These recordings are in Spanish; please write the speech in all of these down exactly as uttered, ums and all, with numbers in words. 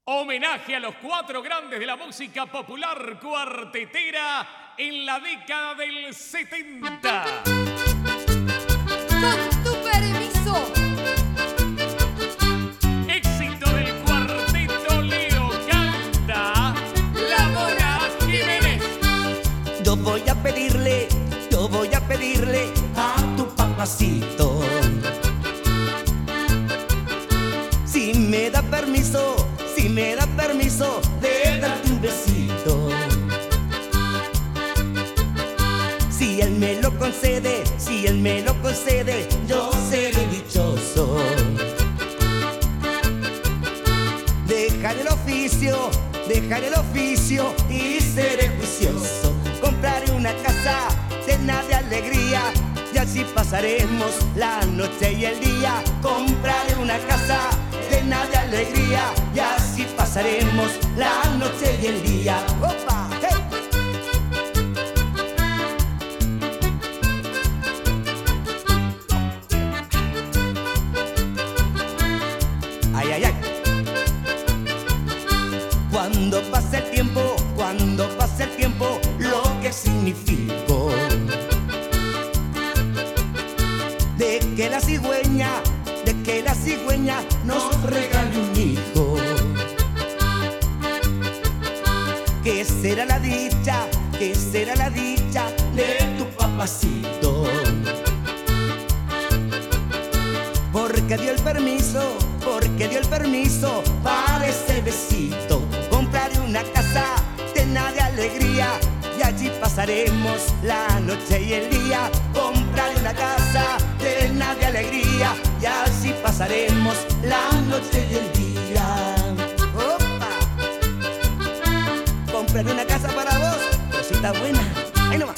Homenaje a los cuatro grandes de la música popular cuartetera en la década del setenta. Con tu permiso. Éxito del cuarteto Leo canta La Mona Jiménez. Yo voy a pedirle, yo voy a pedirle a tu papacito, si me da permiso, si me da permiso de darte un besito. Si él me lo concede, si él me lo concede, yo seré dichoso. Dejaré el oficio, dejaré el oficio y seré juicioso. Compraré una casa llena de alegría y así pasaremos la noche y el día. Compraré una casa llena de alegría y así pasaremos la noche y el día. ¡Opa! ¡Hey! Ay, ay, ay. Cuando pase el tiempo, cuando pase el tiempo, lo que significó de que la cigüeña, de que la cigüeña nos regale un hijo. ¿Qué será la dicha? ¿Qué será la dicha de tu papacito? Porque dio el permiso, porque dio el permiso para ese besito. Compraré una casa llena de alegría y allí pasaremos la noche y el día. Compraré una casa llena de alegría y así pasaremos la noche y el día. ¡Opa! Compraré una casa para vos, cosita buena. Ahí nomás.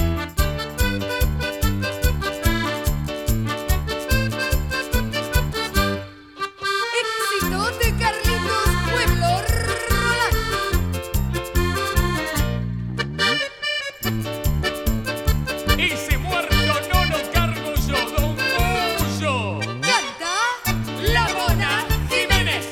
Éxito de Carlitos Pueblo Roland. Ese muerto no lo cargo yo, Don Goyo. Canta La Mona Jiménez.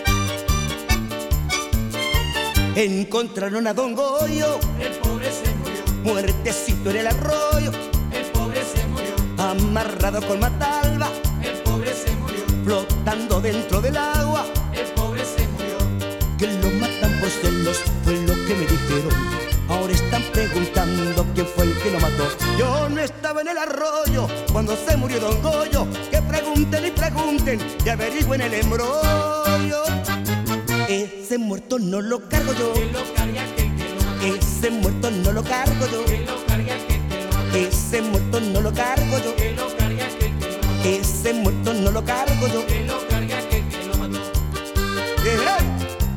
Encontraron a Don Goyo, El pobre se murió, muertecito en el arroyo, el pobre se murió, amarrado con matalba, el pobre se murió, flotando dentro del agua. el pobre se murió, Que lo matan por celos, fue lo que me dijeron. Ahora están preguntando quién fue el que lo mató. Yo no estaba en el arroyo cuando se murió Don Goyo. Que pregunten y pregunten y averigüen el embrollo. Ese muerto no lo cargo yo, que lo cargue aquel que lo mató, ese muerto no lo cargo yo, que lo cargue aquel que lo mató, ese muerto no lo cargo yo, que lo cargue aquel que lo mató, ese muerto no lo cargo yo. que lo cargue aquel que lo mató. ¡Eh!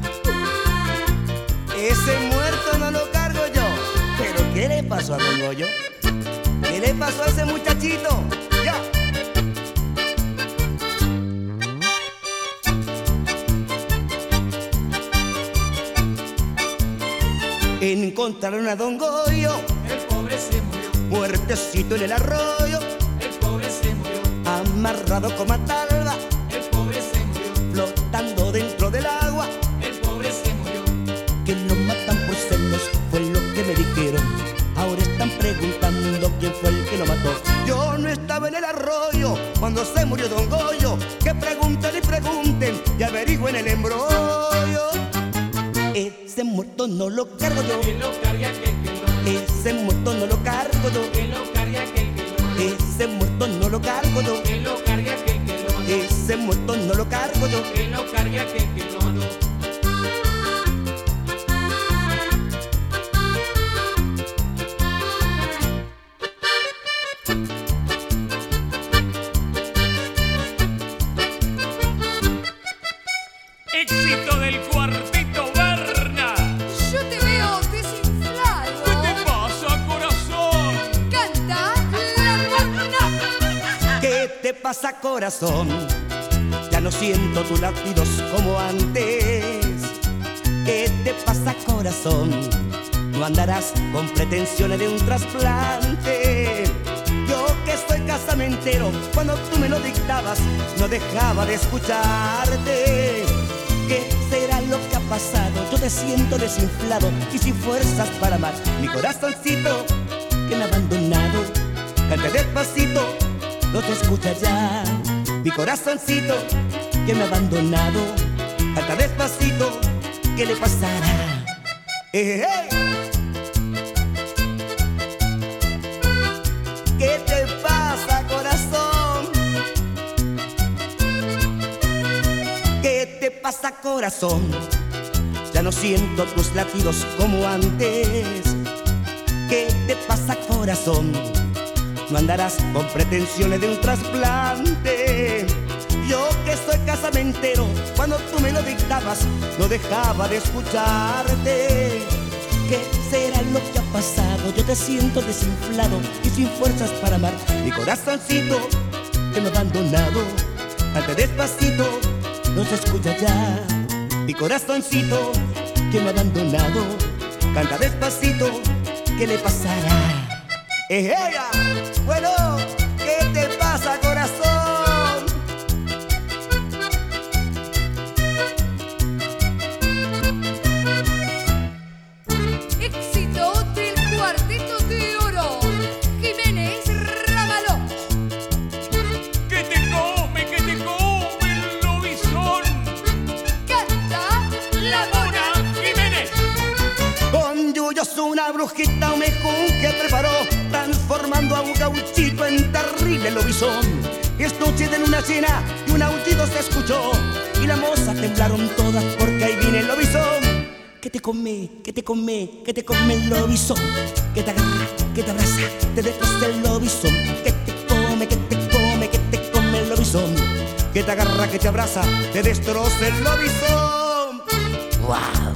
Ese muerto no lo cargo yo. ¿Pero qué le pasó a Don Goyo? ¿Qué le pasó a ese muchachito? ¡Ya! Encontraron a Don Goyo, El pobre se murió, muertecito en el arroyo, el pobre se murió, amarrado con matalba, el pobre se murió, flotando dentro del agua. el pobre se murió, Que lo matan por celos, fue lo que me dijeron. Ahora están preguntando quién fue el que lo mató. Yo no estaba en el arroyo cuando se murió Don Goyo. Que pregunten y pregunten y averigüen el embrollo. Ese muerto no lo cargo yo, que lo cargue aquel que lo mató, ese muerto no lo cargo yo, que lo cargue aquel que lo mató, ese muerto no lo cargo yo, que lo cargue aquel que lo mató, ese muerto no lo cargo yo. que lo cargue aquel que lo mató. Éxito del cuarteto Berna. Yo te veo desinflado. ¿Qué te pasa, corazón? Canta La Mona. ¿Qué te pasa, corazón? Ya no siento tus latidos como antes. ¿Qué te pasa, corazón? No andarás con pretensiones de un trasplante. Yo que soy casamentero, cuando tú me lo dictabas, no dejaba de escucharte. ¿Qué será lo que te siento desinflado y sin fuerzas para amar. Mi corazoncito que me ha abandonado, canta despacito, no te escucha ya. Mi corazoncito que me ha abandonado, canta despacito, ¿qué le pasará? ¡Eh, eh! ¿Qué te pasa, corazón? ¿Qué te pasa, corazón? Ya no siento tus latidos como antes. ¿Qué te pasa, corazón? No andarás con pretensiones de un trasplante. Yo que soy casamentero, cuando tú me lo dictabas, no dejaba de escucharte. ¿Qué será lo que ha pasado? Yo te siento desinflado y sin fuerzas para amar. Mi corazoncito que me ha abandonado, canta despacito, no se escucha ya. Mi corazoncito que me ha abandonado, canta despacito, ¿qué le pasará? ¡Eh, ella! Bueno, ¿qué te pasa, corazón? Éxito del Cuarteto de Oro, Jiménez Ramaló. Que te come, que te come el lobizón. Canta la Mona Jiménez. Con yuyos una brujita un mejún que preparó, transformando a un gauchito en terrible lobizón. Es noche de luna llena y un aullido se escuchó, y la moza temblaron todas porque ahí viene el lobizón. Que te come, que te come, que te come el lobizón, que te agarra, que te abraza, te destroza el lobizón. Que te come, que te come, que te come el lobizón, que te agarra, que te abraza, te destroza el lobizón. ¡Wow!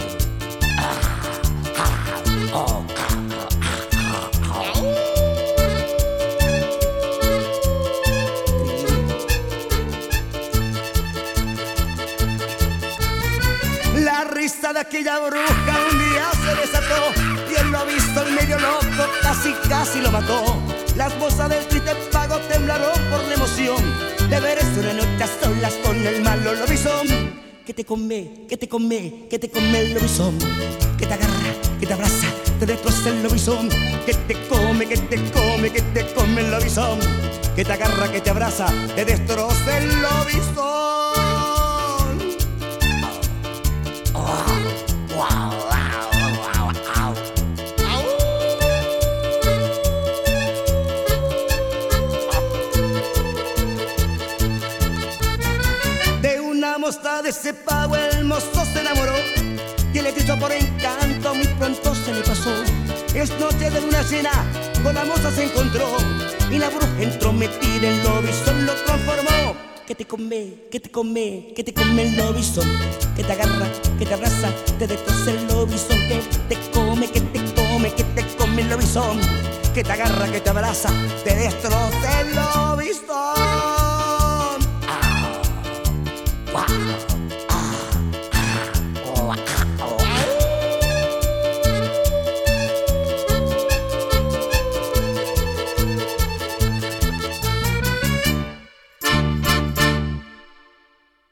La risa de aquella bruja un día se desató, y él lo ha visto el medio loco, casi casi lo mató. Las mozas del triste pago temblaron por la emoción de ver eso una noche a solas con el malo lobizón. Que te come, que te come, que te come el lobizón, que te agarra, que te abraza, te destroza el lobizón. Que te come, que te come, que te come el lobizón, que te agarra, que te abraza, te destroza el lobizón. De una moza de ese pago el mozo se enamoró, y el hechizo por encanto muy pronto se le pasó. Es noche de luna llena, con la moza se encontró, y la bruja entrometida en lobizón lo transformó. Que te come, que te come, que te come el lobizón, que te agarra, que te abraza, te destroza el lobizón. Que te come, que te come, que te come el lobizón, que te agarra, que te abraza, te destroza el lobizón.